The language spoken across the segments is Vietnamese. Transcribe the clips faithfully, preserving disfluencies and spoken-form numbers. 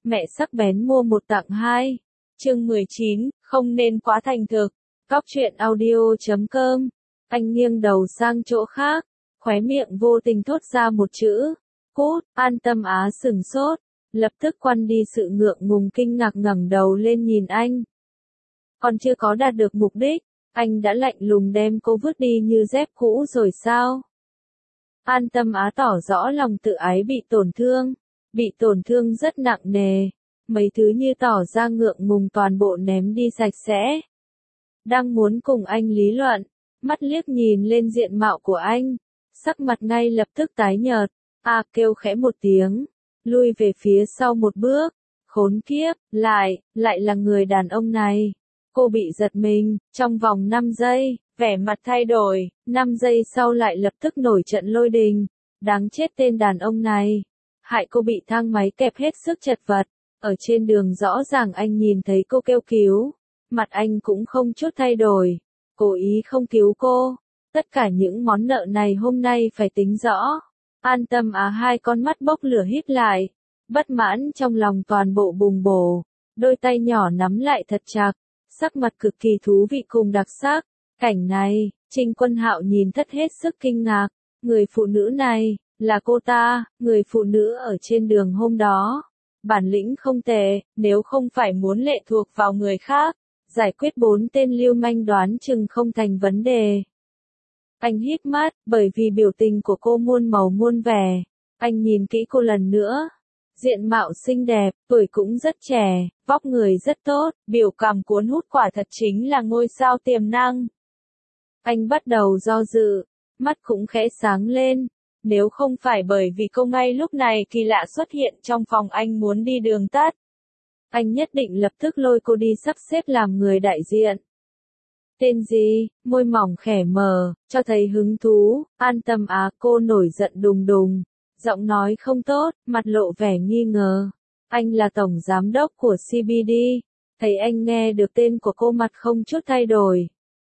Mẹ sắc bén mua một tặng hai. Chương mười chín, không nên quá thành thực. Cóc truyện audio chấm com. Anh nghiêng đầu sang chỗ khác, khóe miệng vô tình thốt ra một chữ. Cút. An Tâm Á sừng sốt, lập tức quăn đi sự ngượng ngùng kinh ngạc ngẩng đầu lên nhìn anh. Còn chưa có đạt được mục đích, anh đã lạnh lùng đem cô vứt đi như dép cũ rồi sao? An Tâm Á tỏ rõ lòng tự ái bị tổn thương, bị tổn thương rất nặng nề, mấy thứ như tỏ ra ngượng ngùng toàn bộ ném đi sạch sẽ. Đang muốn cùng anh lý luận, mắt liếc nhìn lên diện mạo của anh, sắc mặt ngay lập tức tái nhợt, à kêu khẽ một tiếng, lui về phía sau một bước, khốn kiếp, lại, lại là người đàn ông này. Cô bị giật mình, trong vòng năm giây, vẻ mặt thay đổi, năm giây sau lại lập tức nổi trận lôi đình, đáng chết tên đàn ông này, hại cô bị thang máy kẹp hết sức chật vật, ở trên đường rõ ràng anh nhìn thấy cô kêu cứu, mặt anh cũng không chút thay đổi, cố ý không cứu cô, tất cả những món nợ này hôm nay phải tính rõ. An Tâm Á hai con mắt bốc lửa híp lại, bất mãn trong lòng toàn bộ bùng bổ, đôi tay nhỏ nắm lại thật chặt, sắc mặt cực kỳ thú vị cùng đặc sắc. Cảnh này, Trình Quân Hạo nhìn thất hết sức kinh ngạc, người phụ nữ này, là cô ta, người phụ nữ ở trên đường hôm đó. Bản lĩnh không tệ, nếu không phải muốn lệ thuộc vào người khác, giải quyết bốn tên lưu manh đoán chừng không thành vấn đề. Anh híp mắt, bởi vì biểu tình của cô muôn màu muôn vẻ, anh nhìn kỹ cô lần nữa. Diện mạo xinh đẹp, tuổi cũng rất trẻ, vóc người rất tốt, biểu cảm cuốn hút quả thật chính là ngôi sao tiềm năng. Anh bắt đầu do dự, mắt cũng khẽ sáng lên, nếu không phải bởi vì cô ngay lúc này kỳ lạ xuất hiện trong phòng anh muốn đi đường tắt. Anh nhất định lập tức lôi cô đi sắp xếp làm người đại diện. Tên gì? Môi mỏng khẽ mở, cho thấy hứng thú. An Tâm Á cô nổi giận đùng đùng, giọng nói không tốt, mặt lộ vẻ nghi ngờ. Anh là tổng giám đốc của xê bê đê, thấy anh nghe được tên của cô mặt không chút thay đổi.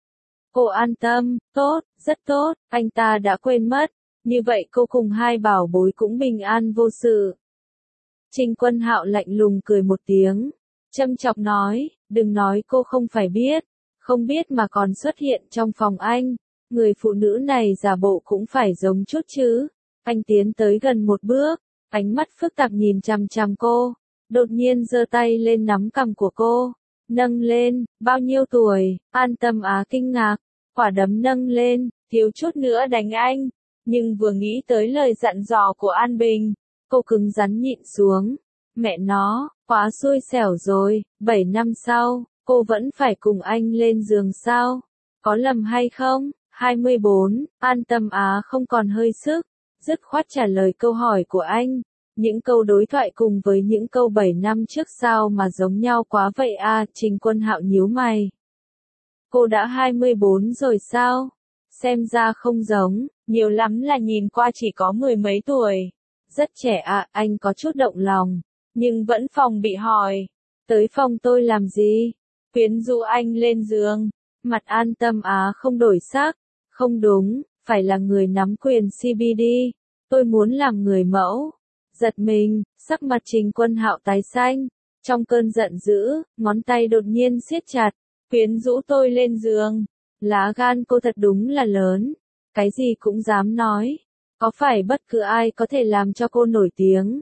Cô an tâm, tốt, rất tốt, anh ta đã quên mất, như vậy cô cùng hai bảo bối cũng bình an vô sự. Trình Quân Hạo lạnh lùng cười một tiếng, châm chọc nói, đừng nói cô không phải biết, không biết mà còn xuất hiện trong phòng anh, người phụ nữ này giả bộ cũng phải giống chút chứ. Anh tiến tới gần một bước, ánh mắt phức tạp nhìn chằm chằm cô, đột nhiên giơ tay lên nắm cằm của cô, nâng lên, bao nhiêu tuổi? An Tâm Á kinh ngạc, quả đấm nâng lên, thiếu chút nữa đánh anh, nhưng vừa nghĩ tới lời dặn dò của An Bình, cô cứng rắn nhịn xuống. Mẹ nó, quá xui xẻo rồi, bảy năm sau, cô vẫn phải cùng anh lên giường sao? Có lầm hay không? hai mươi bốn, An Tâm Á không còn hơi sức, dứt khoát trả lời câu hỏi của anh. Những câu đối thoại cùng với những câu bảy năm trước sao mà giống nhau quá vậy à? Trình Quân Hạo nhíu mày. Cô đã hai mươi bốn rồi sao? Xem ra không giống, nhiều lắm là nhìn qua chỉ có mười mấy tuổi. Rất trẻ à, anh có chút động lòng, nhưng vẫn phòng bị hỏi. Tới phòng tôi làm gì? Quyến rũ anh lên giường. Mặt An Tâm Á không đổi sắc. Không đúng, phải là người nắm quyền xê bê đê. Tôi muốn làm người mẫu. Giật mình, sắc mặt Trình Quân Hạo tái xanh. Trong cơn giận dữ, ngón tay đột nhiên siết chặt. Quyến rũ tôi lên giường. Lá gan cô thật đúng là lớn. Cái gì cũng dám nói. Có phải bất cứ ai có thể làm cho cô nổi tiếng?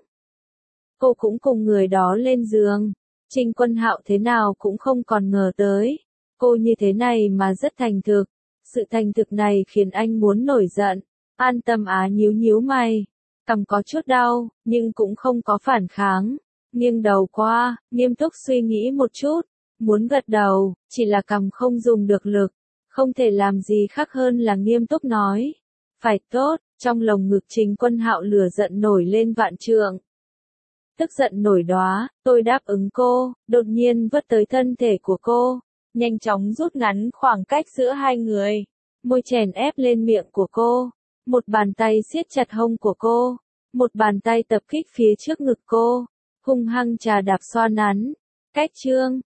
Cô cũng cùng người đó lên giường. Trình Quân Hạo thế nào cũng không còn ngờ tới. Cô như thế này mà rất thành thực. Sự thành thực này khiến anh muốn nổi giận. An Tâm Á nhíu nhíu mày. Cằm có chút đau, nhưng cũng không có phản kháng. Nghiêng đầu qua, nghiêm túc suy nghĩ một chút. Muốn gật đầu, chỉ là cằm không dùng được lực. Không thể làm gì khác hơn là nghiêm túc nói. Phải tốt, trong lồng ngực Trình Quân Hạo lửa giận nổi lên vạn trượng. Tức giận nổi đóa, tôi đáp ứng cô, đột nhiên vớt tới thân thể của cô, nhanh chóng rút ngắn khoảng cách giữa hai người, môi chèn ép lên miệng của cô, một bàn tay siết chặt hông của cô, một bàn tay tập kích phía trước ngực cô, hung hăng chà đạp xoa nắn. Cách chương,